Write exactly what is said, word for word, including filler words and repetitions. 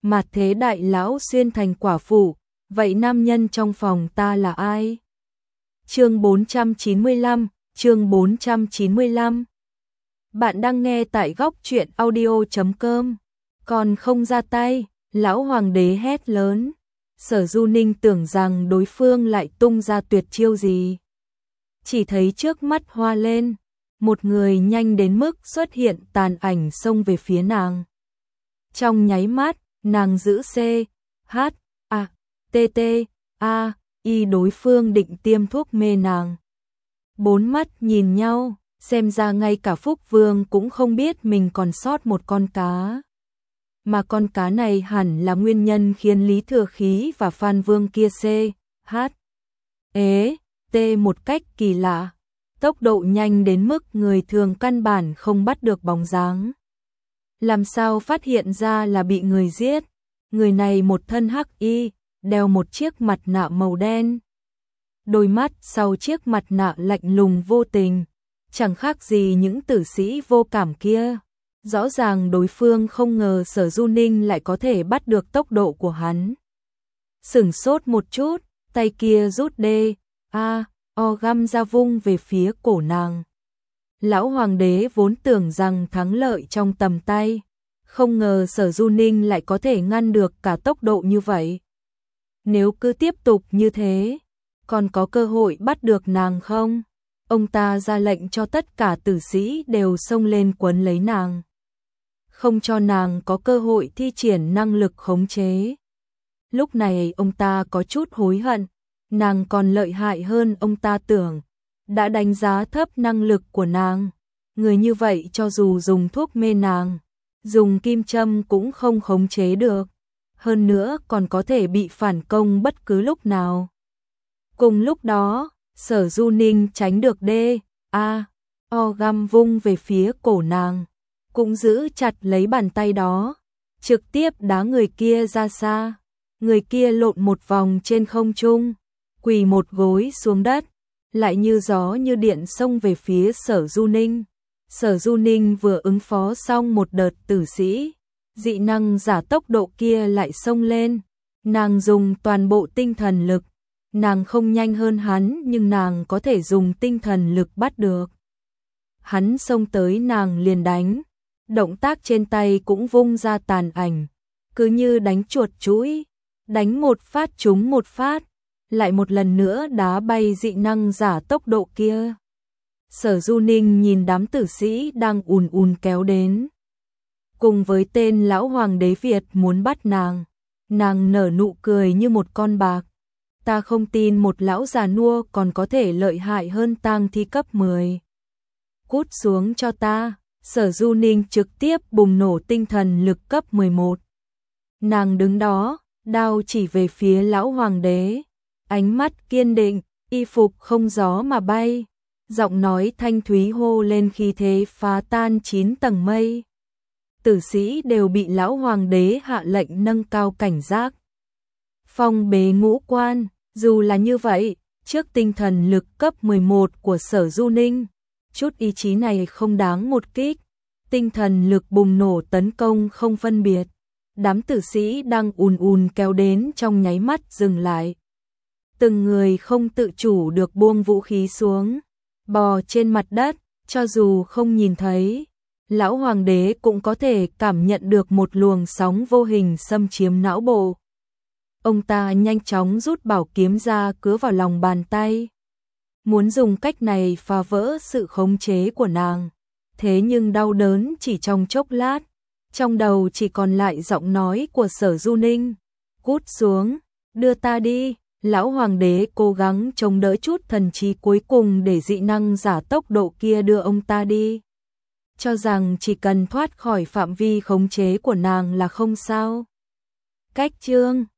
mà thế đại lão xuyên thành quả phụ, vậy nam nhân trong phòng ta là ai? Chương bốn trăm chín mươi lăm, chương bốn trăm chín mươi lăm. Bạn đang nghe tại góc truyện audio chấm com. Còn không ra tay, lão hoàng đế hét lớn. Sở Du Ninh tưởng rằng đối phương lại tung ra tuyệt chiêu gì. Chỉ thấy trước mắt hoa lên, một người nhanh đến mức xuất hiện tàn ảnh xông về phía nàng. Trong nháy mắt, nàng giữ C, H, A, T, T, A, Y đối phương định tiêm thuốc mê nàng. Bốn mắt nhìn nhau, xem ra ngay cả Phúc Vương cũng không biết mình còn sót một con cá. Mà con cá này hẳn là nguyên nhân khiến Lý Thừa Khí và Phan Vương kia C, H, ế, T một cách kỳ lạ. Tốc độ nhanh đến mức người thường căn bản không bắt được bóng dáng. Làm sao phát hiện ra là bị người giết? Người này một thân hắc y, đeo một chiếc mặt nạ màu đen. Đôi mắt sau chiếc mặt nạ lạnh lùng vô tình, chẳng khác gì những tử sĩ vô cảm kia. Rõ ràng đối phương không ngờ Sở Du Ninh lại có thể bắt được tốc độ của hắn. Sửng sốt một chút, tay kia rút D, A, O găm ra vung về phía cổ nàng. Lão hoàng đế vốn tưởng rằng thắng lợi trong tầm tay, không ngờ Sở Du Ninh lại có thể ngăn được cả tốc độ như vậy. Nếu cứ tiếp tục như thế, còn có cơ hội bắt được nàng không? Ông ta ra lệnh cho tất cả tử sĩ đều xông lên quấn lấy nàng, không cho nàng có cơ hội thi triển năng lực khống chế. Lúc này ông ta có chút hối hận, nàng còn lợi hại hơn ông ta tưởng, đã đánh giá thấp năng lực của nàng. Người như vậy cho dù dùng thuốc mê nàng, dùng kim châm cũng không khống chế được, hơn nữa còn có thể bị phản công bất cứ lúc nào. Cùng lúc đó, Sở Du Ninh tránh được D, A, O găm vung về phía cổ nàng, cũng giữ chặt lấy bàn tay đó, trực tiếp đá người kia ra xa. Người kia lộn một vòng trên không trung, quỳ một gối xuống đất, lại như gió như điện xông về phía Sở Du Ninh. Sở Du Ninh vừa ứng phó xong một đợt tử sĩ, dị năng giả tốc độ kia lại xông lên, nàng dùng toàn bộ tinh thần lực. Nàng không nhanh hơn hắn nhưng nàng có thể dùng tinh thần lực bắt được. Hắn xông tới nàng liền đánh, động tác trên tay cũng vung ra tàn ảnh, cứ như đánh chuột chũi, đánh một phát trúng một phát, lại một lần nữa đá bay dị năng giả tốc độ kia. Sở Du Ninh nhìn đám tử sĩ đang ùn ùn kéo đến, cùng với tên lão hoàng đế Việt muốn bắt nàng, nàng nở nụ cười như một con bạc. Ta không tin một lão già nua còn có thể lợi hại hơn tang thi cấp mười. Cút xuống cho ta. Sở Du Ninh trực tiếp bùng nổ tinh thần lực cấp mười một. Nàng đứng đó, đao chỉ về phía lão hoàng đế, ánh mắt kiên định, y phục không gió mà bay, giọng nói thanh thúy hô lên khí thế phá tan chín tầng mây. Tử sĩ đều bị lão hoàng đế hạ lệnh nâng cao cảnh giác. Phong bế ngũ quan. Dù là như vậy, trước tinh thần lực cấp mười một của Sở Du Ninh, chút ý chí này không đáng một kích. Tinh thần lực bùng nổ tấn công không phân biệt. Đám tử sĩ đang ùn ùn kéo đến trong nháy mắt dừng lại. Từng người không tự chủ được buông vũ khí xuống, bò trên mặt đất, cho dù không nhìn thấy. Lão hoàng đế cũng có thể cảm nhận được một luồng sóng vô hình xâm chiếm não bộ. Ông ta nhanh chóng rút bảo kiếm ra cứa vào lòng bàn tay, muốn dùng cách này phá vỡ sự khống chế của nàng. Thế nhưng đau đớn chỉ trong chốc lát, trong đầu chỉ còn lại giọng nói của Sở Du Ninh. Cút xuống, đưa ta đi. Lão hoàng đế cố gắng chống đỡ chút thần trí cuối cùng để dị năng giả tốc độ kia đưa ông ta đi. Cho rằng chỉ cần thoát khỏi phạm vi khống chế của nàng là không sao. Cách chương